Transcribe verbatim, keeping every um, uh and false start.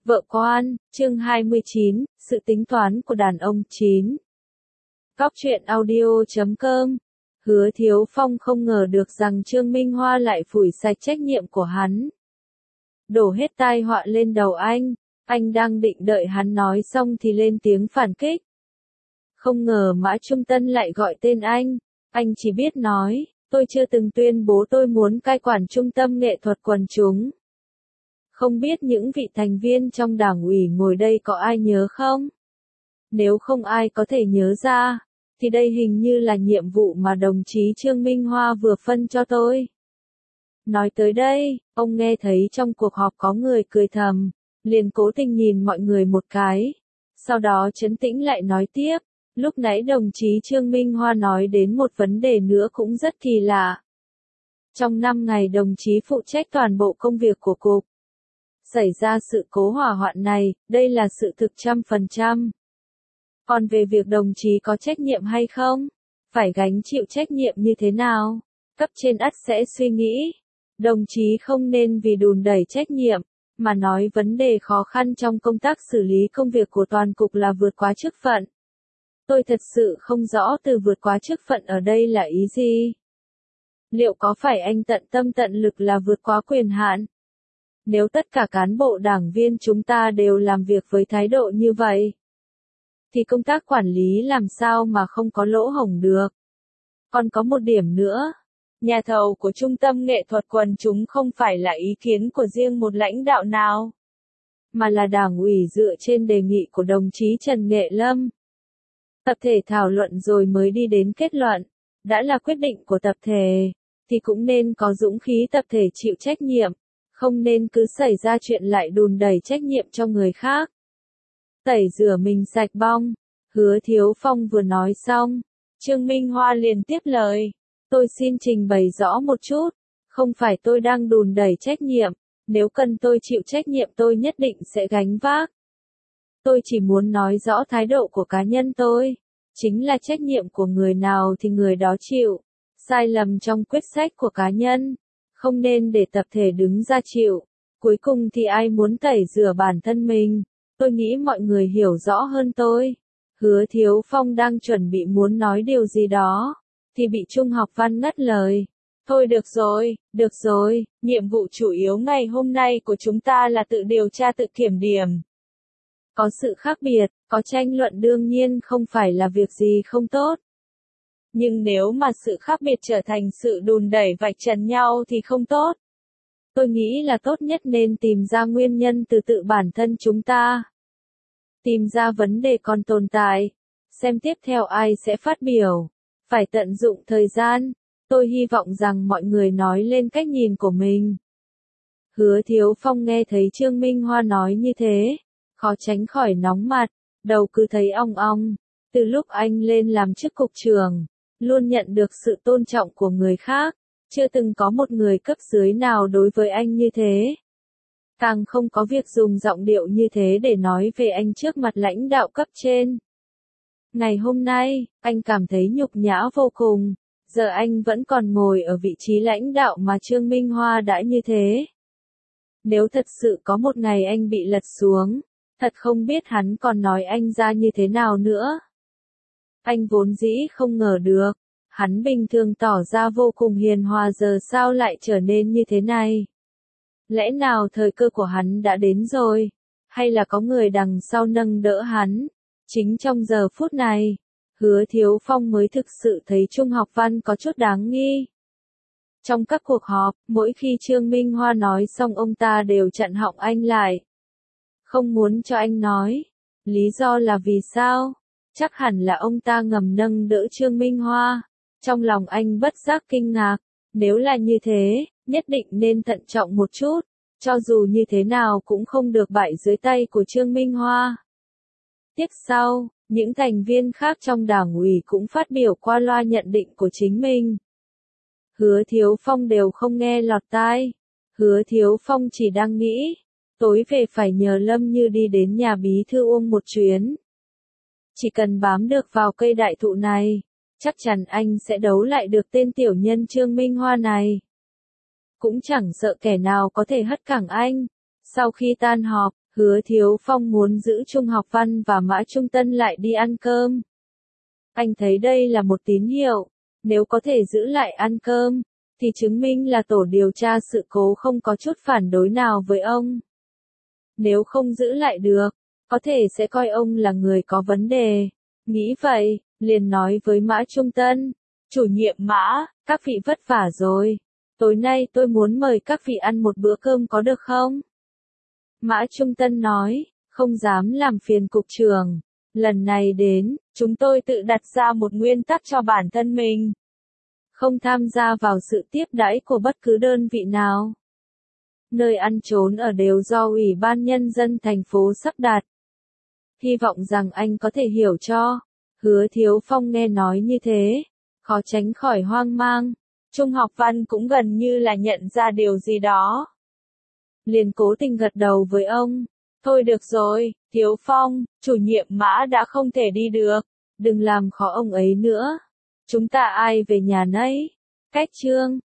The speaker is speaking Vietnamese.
Vợ quan, chương hai mươi chín, sự tính toán của đàn ông chín. Góc truyện audio chấm com. Hứa Thiếu Phong không ngờ được rằng Trương Minh Hoa lại phủi sạch trách nhiệm của hắn. Đổ hết tai họa lên đầu anh, anh đang định đợi hắn nói xong thì lên tiếng phản kích. Không ngờ Mã Trung Tân lại gọi tên anh, anh chỉ biết nói, tôi chưa từng tuyên bố tôi muốn cai quản trung tâm nghệ thuật quần chúng. Không biết những vị thành viên trong đảng ủy ngồi đây có ai nhớ không? Nếu không ai có thể nhớ ra, thì đây hình như là nhiệm vụ mà đồng chí Trương Minh Hoa vừa phân cho tôi. Nói tới đây, ông nghe thấy trong cuộc họp có người cười thầm, liền cố tình nhìn mọi người một cái. Sau đó trấn tĩnh lại nói tiếp, lúc nãy đồng chí Trương Minh Hoa nói đến một vấn đề nữa cũng rất kỳ lạ. Trong năm ngày đồng chí phụ trách toàn bộ công việc của cục, xảy ra sự cố hỏa hoạn này, đây là sự thực trăm phần trăm. Còn về việc đồng chí có trách nhiệm hay không, phải gánh chịu trách nhiệm như thế nào, cấp trên ắt sẽ suy nghĩ. Đồng chí không nên vì đùn đẩy trách nhiệm, mà nói vấn đề khó khăn trong công tác xử lý công việc của toàn cục là vượt quá chức phận. Tôi thật sự không rõ từ vượt quá chức phận ở đây là ý gì. Liệu có phải anh tận tâm tận lực là vượt quá quyền hạn? Nếu tất cả cán bộ đảng viên chúng ta đều làm việc với thái độ như vậy, thì công tác quản lý làm sao mà không có lỗ hổng được. Còn có một điểm nữa, nhà thầu của trung tâm nghệ thuật quần chúng không phải là ý kiến của riêng một lãnh đạo nào, mà là đảng ủy dựa trên đề nghị của đồng chí Trần Nghệ Lâm. Tập thể thảo luận rồi mới đi đến kết luận, đã là quyết định của tập thể, thì cũng nên có dũng khí tập thể chịu trách nhiệm. Không nên cứ xảy ra chuyện lại đùn đẩy trách nhiệm cho người khác. Tẩy rửa mình sạch bong. Hứa Thiếu Phong vừa nói xong, Trương Minh Hoa liền tiếp lời. Tôi xin trình bày rõ một chút. Không phải tôi đang đùn đẩy trách nhiệm. Nếu cần tôi chịu trách nhiệm tôi nhất định sẽ gánh vác. Tôi chỉ muốn nói rõ thái độ của cá nhân tôi. Chính là trách nhiệm của người nào thì người đó chịu. Sai lầm trong quyết sách của cá nhân, không nên để tập thể đứng ra chịu. Cuối cùng thì ai muốn tẩy rửa bản thân mình? Tôi nghĩ mọi người hiểu rõ hơn tôi. Hứa Thiếu Phong đang chuẩn bị muốn nói điều gì đó, thì bị Trung Học Văn ngắt lời. Thôi được rồi, được rồi, nhiệm vụ chủ yếu ngày hôm nay của chúng ta là tự điều tra tự kiểm điểm. Có sự khác biệt, có tranh luận đương nhiên không phải là việc gì không tốt. Nhưng nếu mà sự khác biệt trở thành sự đùn đẩy vạch trần nhau thì không tốt. Tôi nghĩ là tốt nhất nên tìm ra nguyên nhân từ tự bản thân chúng ta. Tìm ra vấn đề còn tồn tại. Xem tiếp theo ai sẽ phát biểu. Phải tận dụng thời gian. Tôi hy vọng rằng mọi người nói lên cách nhìn của mình. Hứa Thiếu Phong nghe thấy Trương Minh Hoa nói như thế, khó tránh khỏi nóng mặt, đầu cứ thấy ong ong. Từ lúc anh lên làm chức cục trưởng, luôn nhận được sự tôn trọng của người khác, chưa từng có một người cấp dưới nào đối với anh như thế. Càng không có việc dùng giọng điệu như thế để nói về anh trước mặt lãnh đạo cấp trên. Ngày hôm nay, anh cảm thấy nhục nhã vô cùng, giờ anh vẫn còn ngồi ở vị trí lãnh đạo mà Trương Minh Hoa đã như thế. Nếu thật sự có một ngày anh bị lật xuống, thật không biết hắn còn nói anh ra như thế nào nữa. Anh vốn dĩ không ngờ được, hắn bình thường tỏ ra vô cùng hiền hòa giờ sao lại trở nên như thế này. Lẽ nào thời cơ của hắn đã đến rồi, hay là có người đằng sau nâng đỡ hắn? Chính trong giờ phút này, Hứa Thiếu Phong mới thực sự thấy Trung Học Văn có chút đáng nghi. Trong các cuộc họp, mỗi khi Trương Minh Hoa nói xong ông ta đều chặn họng anh lại. Không muốn cho anh nói. Lý do là vì sao? Chắc hẳn là ông ta ngầm nâng đỡ Trương Minh Hoa. Trong lòng anh bất giác kinh ngạc. Nếu là như thế, nhất định nên thận trọng một chút. Cho dù như thế nào cũng không được bại dưới tay của Trương Minh Hoa. Tiếp sau, những thành viên khác trong đảng ủy cũng phát biểu qua loa nhận định của chính mình. Hứa Thiếu Phong đều không nghe lọt tai. Hứa Thiếu Phong chỉ đang nghĩ, tối về phải nhờ Lâm Như đi đến nhà bí thư Uông một chuyến. Chỉ cần bám được vào cây đại thụ này, chắc chắn anh sẽ đấu lại được tên tiểu nhân Trương Minh Hoa này. Cũng chẳng sợ kẻ nào có thể hất cẳng anh. Sau khi tan họp, Hứa Thiếu Phong muốn giữ Trung Học Văn và Mã Trung Tân lại đi ăn cơm. Anh thấy đây là một tín hiệu, nếu có thể giữ lại ăn cơm, thì chứng minh là tổ điều tra sự cố không có chút phản đối nào với ông. Nếu không giữ lại được, có thể sẽ coi ông là người có vấn đề. Nghĩ vậy, liền nói với Mã Trung Tân, chủ nhiệm Mã, các vị vất vả rồi. Tối nay tôi muốn mời các vị ăn một bữa cơm có được không? Mã Trung Tân nói, không dám làm phiền cục trưởng. Lần này đến, chúng tôi tự đặt ra một nguyên tắc cho bản thân mình. Không tham gia vào sự tiếp đãi của bất cứ đơn vị nào. Nơi ăn trốn ở đều do Ủy ban Nhân dân thành phố sắp đặt. Hy vọng rằng anh có thể hiểu cho. Hứa Thiếu Phong nghe nói như thế, khó tránh khỏi hoang mang. Trung Học Văn cũng gần như là nhận ra điều gì đó. Liền cố tình gật đầu với ông. Thôi được rồi, Thiếu Phong, chủ nhiệm Mã đã không thể đi được. Đừng làm khó ông ấy nữa. Chúng ta ai về nhà nấy. Cách chương.